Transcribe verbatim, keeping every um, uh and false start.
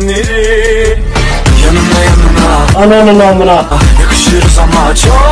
günleri. Yanına yanına Ananın amına. yakışırız ama çok